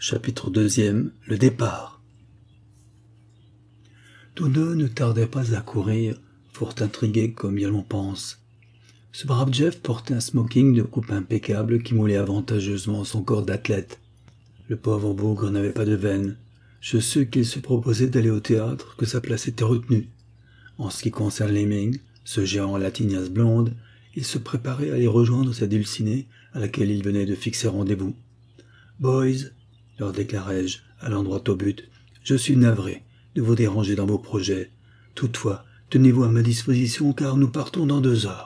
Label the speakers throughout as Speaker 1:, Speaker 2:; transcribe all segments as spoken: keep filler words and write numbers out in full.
Speaker 1: Chapitre deuxième. Le départ. Tous deux ne tardaient pas à courir, fort intrigués comme bien l'on pense. Ce brave Jeff portait un smoking de coupe impeccable qui moulait avantageusement son corps d'athlète. Le pauvre bougre n'avait pas de veine. Je sus qu'il se proposait d'aller au théâtre, que sa place était retenue. En ce qui concerne Lemming, ce géant à la tignasse blonde, il se préparait à aller rejoindre sa dulcinée à laquelle il venait de fixer rendez-vous. « Boys », leur déclarai-je, allant droit au but, « je suis navré de vous déranger dans vos projets. Toutefois, tenez-vous à ma disposition car nous partons dans deux heures. »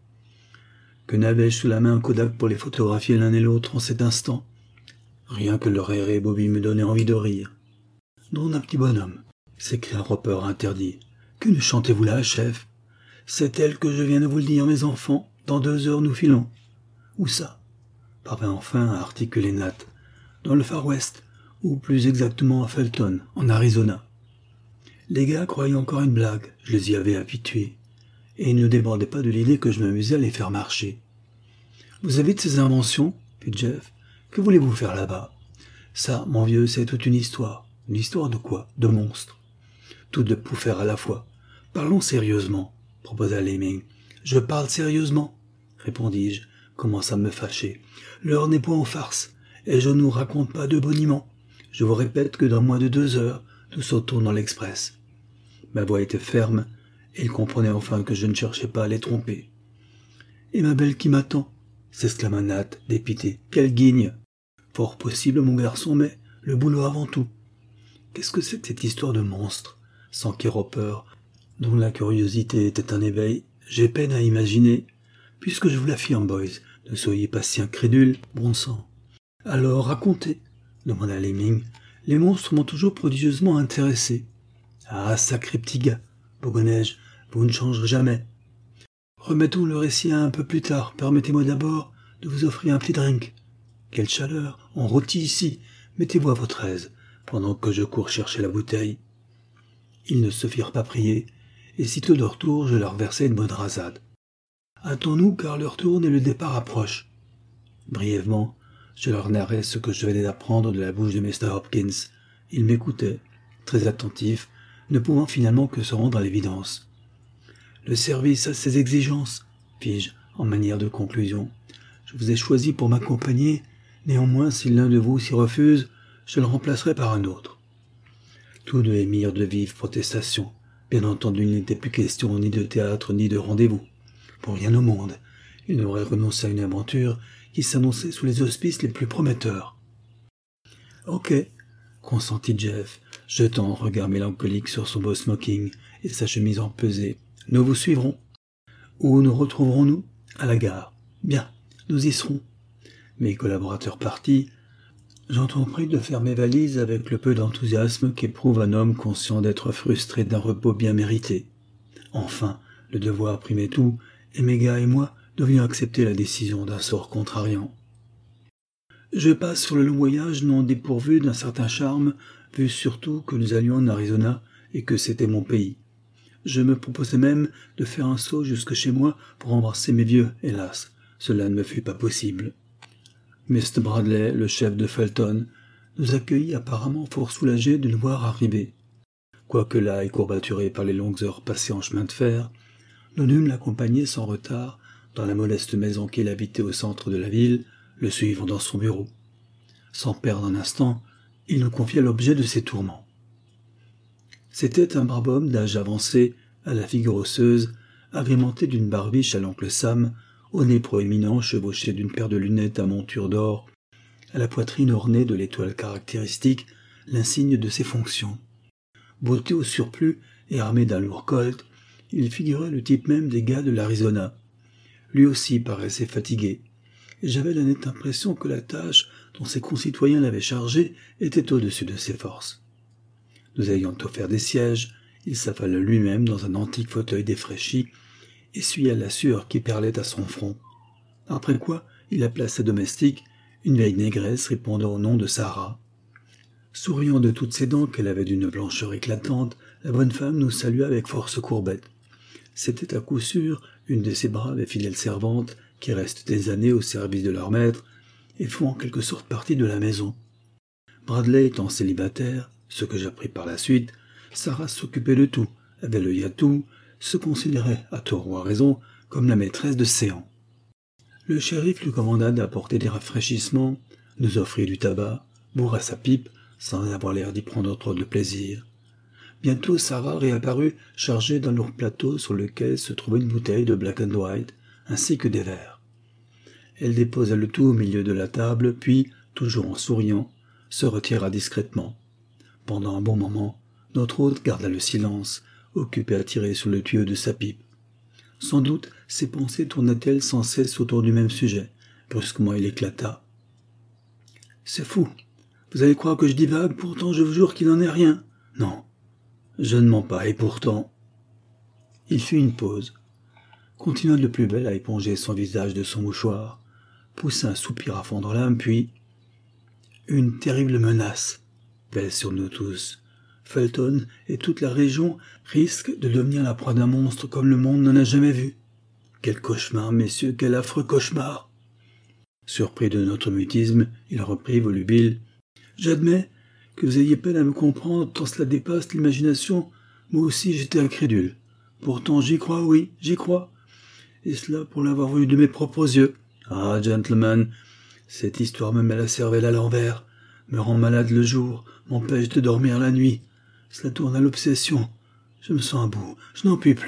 Speaker 1: Que n'avais-je sous la main un Kodak pour les photographier l'un et l'autre en cet instant? Rien que leur air et Bobby me donnait envie de rire. « Drôle d'un petit bonhomme !» s'écria Roper interdit. « Que ne chantez-vous là, chef? C'est elle que je viens de vous le dire, mes enfants. Dans deux heures, nous filons. »« Où ça ?» parvint enfin à articuler Nat. « Dans le Far West, ou plus exactement à Felton, en Arizona. » Les gars croyaient encore une blague, je les y avais habitués, et ils ne débordaient pas de l'idée que je m'amusais à les faire marcher. « Vous avez de ces inventions ?» fit Jeff. « Que voulez-vous faire là-bas ? Ça, mon vieux, c'est toute une histoire. Une histoire de quoi ? De monstres. Tout de pouffer à la fois. Parlons sérieusement, proposa Lemming. « Je parle sérieusement, répondis-je, commençant à me fâcher. L'heure n'est point en farce. Et je ne nous raconte pas de boniment. Je vous répète que dans moins de deux heures, nous sautons dans l'express. » Ma voix était ferme, et ils comprenaient enfin que je ne cherchais pas à les tromper. « Et ma belle qui m'attend ?» s'exclama Nat, dépité. « Quelle guigne !»« Fort possible, mon garçon, mais le boulot avant tout. » « Qu'est-ce que c'est que cette histoire de monstre ?» s'enquit Roper, dont la curiosité était un éveil. « J'ai peine à imaginer. Puisque je vous l'affirme, boys, ne soyez pas si incrédules, bon sang. » « Alors, racontez, » demanda Lemming. « Les monstres m'ont toujours prodigieusement intéressé. »« Ah, sacré petit gars, bougonnai-je, vous ne changerez jamais. »« Remettons le récit à un peu plus tard. Permettez-moi d'abord de vous offrir un petit drink. »« Quelle chaleur, on rôtit ici. Mettez-vous à votre aise, pendant que je cours chercher la bouteille. » Ils ne se firent pas prier, et sitôt de retour, je leur versai une bonne rasade. « Hâtons-nous, car l'heure tourne et le départ approche. » Brièvement, je leur narrai ce que je venais d'apprendre de la bouche de mister Hopkins. Ils m'écoutaient, très attentifs, ne pouvant finalement que se rendre à l'évidence. « Le service a ses exigences, fis-je, en manière de conclusion. Je vous ai choisi pour m'accompagner, néanmoins, si l'un de vous s'y refuse, je le remplacerai par un autre. » Tous deux émirent de vives protestations. Bien entendu, il n'était plus question ni de théâtre ni de rendez-vous. Pour rien au monde, ils n'auraient renoncé à une aventure qui s'annonçait sous les auspices les plus prometteurs. « Ok, » consentit Jeff, jetant un regard mélancolique sur son beau smoking et sa chemise empesée. « Nous vous suivrons. Où nous retrouverons-nous ? À la gare. Bien, nous y serons. » Mes collaborateurs partis, j'entrepris de faire mes valises avec le peu d'enthousiasme qu'éprouve un homme conscient d'être frustré d'un repos bien mérité. Enfin, le devoir primait tout, et mes gars et moi devions accepter la décision d'un sort contrariant. Je passe sur le long voyage non dépourvu d'un certain charme, vu surtout que nous allions en Arizona et que c'était mon pays. Je me proposais même de faire un saut jusque chez moi pour embrasser mes vieux, hélas, cela ne me fut pas possible. mister Bradley, le chef de Felton, nous accueillit apparemment fort soulagé de nous voir arriver. Quoique là et courbaturé par les longues heures passées en chemin de fer, nous dûmes l'accompagner sans retard dans la modeste maison qu'il habitait au centre de la ville, le suivre dans son bureau. Sans perdre un instant, il nous confia l'objet de ses tourments. C'était un brave homme d'âge avancé, à la figure osseuse, agrémenté d'une barbiche à l'oncle Sam, au nez proéminent chevauché d'une paire de lunettes à monture d'or, à la poitrine ornée de l'étoile caractéristique, l'insigne de ses fonctions. Beauté au surplus et armé d'un lourd colt, il figurait le type même des gars de l'Arizona. Lui aussi paraissait fatigué, et j'avais la nette impression que la tâche dont ses concitoyens l'avaient chargé était au-dessus de ses forces. Nous ayant offert des sièges, il s'affala lui-même dans un antique fauteuil défraîchi, essuya la sueur qui perlait à son front. Après quoi, il appela sa domestique, une vieille négresse répondant au nom de Sarah. Souriant de toutes ses dents qu'elle avait d'une blancheur éclatante, la bonne femme nous salua avec force courbette. C'était à coup sûr une de ces braves et fidèles servantes qui restent des années au service de leur maître et font en quelque sorte partie de la maison. Bradley étant célibataire, ce que j'appris par la suite, Sarah s'occupait de tout, avait l'œil à tout, se considérait, à tort ou à raison, comme la maîtresse de séant. Le shérif lui commanda d'apporter des rafraîchissements, nous offrit du tabac, bourra sa pipe, sans avoir l'air d'y prendre trop de plaisir. Bientôt Sarah réapparut, chargée d'un lourd plateau sur lequel se trouvait une bouteille de Black and White, ainsi que des verres. Elle déposa le tout au milieu de la table, puis, toujours en souriant, se retira discrètement. Pendant un bon moment, notre hôte garda le silence, occupé à tirer sur le tuyau de sa pipe. Sans doute, ses pensées tournaient-elles sans cesse autour du même sujet. Brusquement, il éclata. « C'est fou. Vous allez croire que je divague, pourtant je vous jure qu'il n'en est rien. Non, je ne mens pas, et pourtant... » Il fit une pause, continua de plus belle à éponger son visage de son mouchoir, poussa un soupir à fendre l'âme, puis... Une terrible menace pèse sur nous tous. Fulton et toute la région risquent de devenir la proie d'un monstre comme le monde n'en a jamais vu. Quel cauchemar, messieurs, quel affreux cauchemar! Surpris de notre mutisme, il reprit volubile. « J'admets que vous ayez peine à me comprendre tant cela dépasse l'imagination. Moi aussi j'étais incrédule. Pourtant j'y crois, oui, j'y crois. Et cela pour l'avoir vu de mes propres yeux. Ah, gentlemen, cette histoire me met la cervelle à l'envers, me rend malade le jour, m'empêche de dormir la nuit. Cela tourne à l'obsession. Je me sens à bout, je n'en puis plus. »